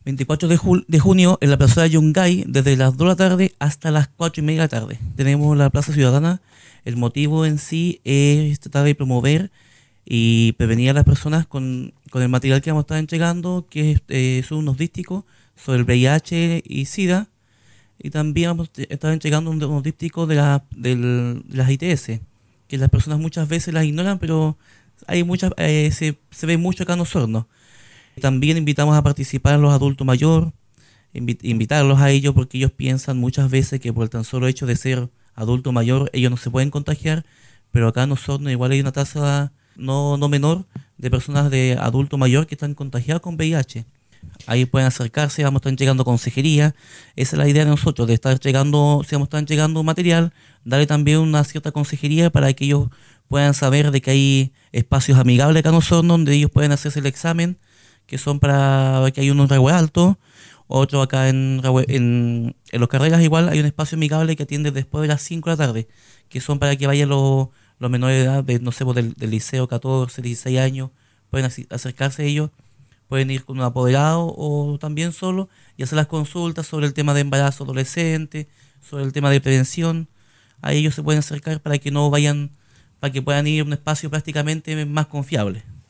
24 de junio en la plaza de Yungay, desde las 2 de la tarde hasta las 4 y media de la tarde. Tenemos la Plaza Ciudadana. El motivo en sí es tratar de promover y prevenir a las personas con el material que vamos a estar entregando, que son unos dísticos sobre el VIH y SIDA, y también vamos a estar entregando unos dísticos de las ITS, que las personas muchas veces las ignoran, pero hay muchas se ve mucho acá en Osorno. También invitamos a participar a los adultos mayores, invitarlos a ellos porque ellos piensan muchas veces que por el tan solo hecho de ser adulto mayor ellos no se pueden contagiar, pero acá en Osorno igual hay una tasa no menor de personas de adulto mayor que están contagiadas con VIH. Ahí pueden acercarse, vamos a estar entregando consejería. Esa es la idea de nosotros, de estar entregando, si vamos a estar entregando material, darle también una cierta consejería para que ellos puedan saber de que hay espacios amigables acá en Osorno donde ellos pueden hacerse el examen, que son para que hay uno en Rehue Alto, otro acá en Los Carreras igual hay un espacio amigable que atiende después de las 5 de la tarde, que son para que vayan los menores de edad, no sé, pues, del liceo, 14, 16 años, pueden acercarse a ellos, pueden ir con un apoderado o también solo y hacer las consultas sobre el tema de embarazo adolescente, sobre el tema de prevención. A ellos se pueden acercar para que no vayan, para que puedan ir a un espacio prácticamente más confiable.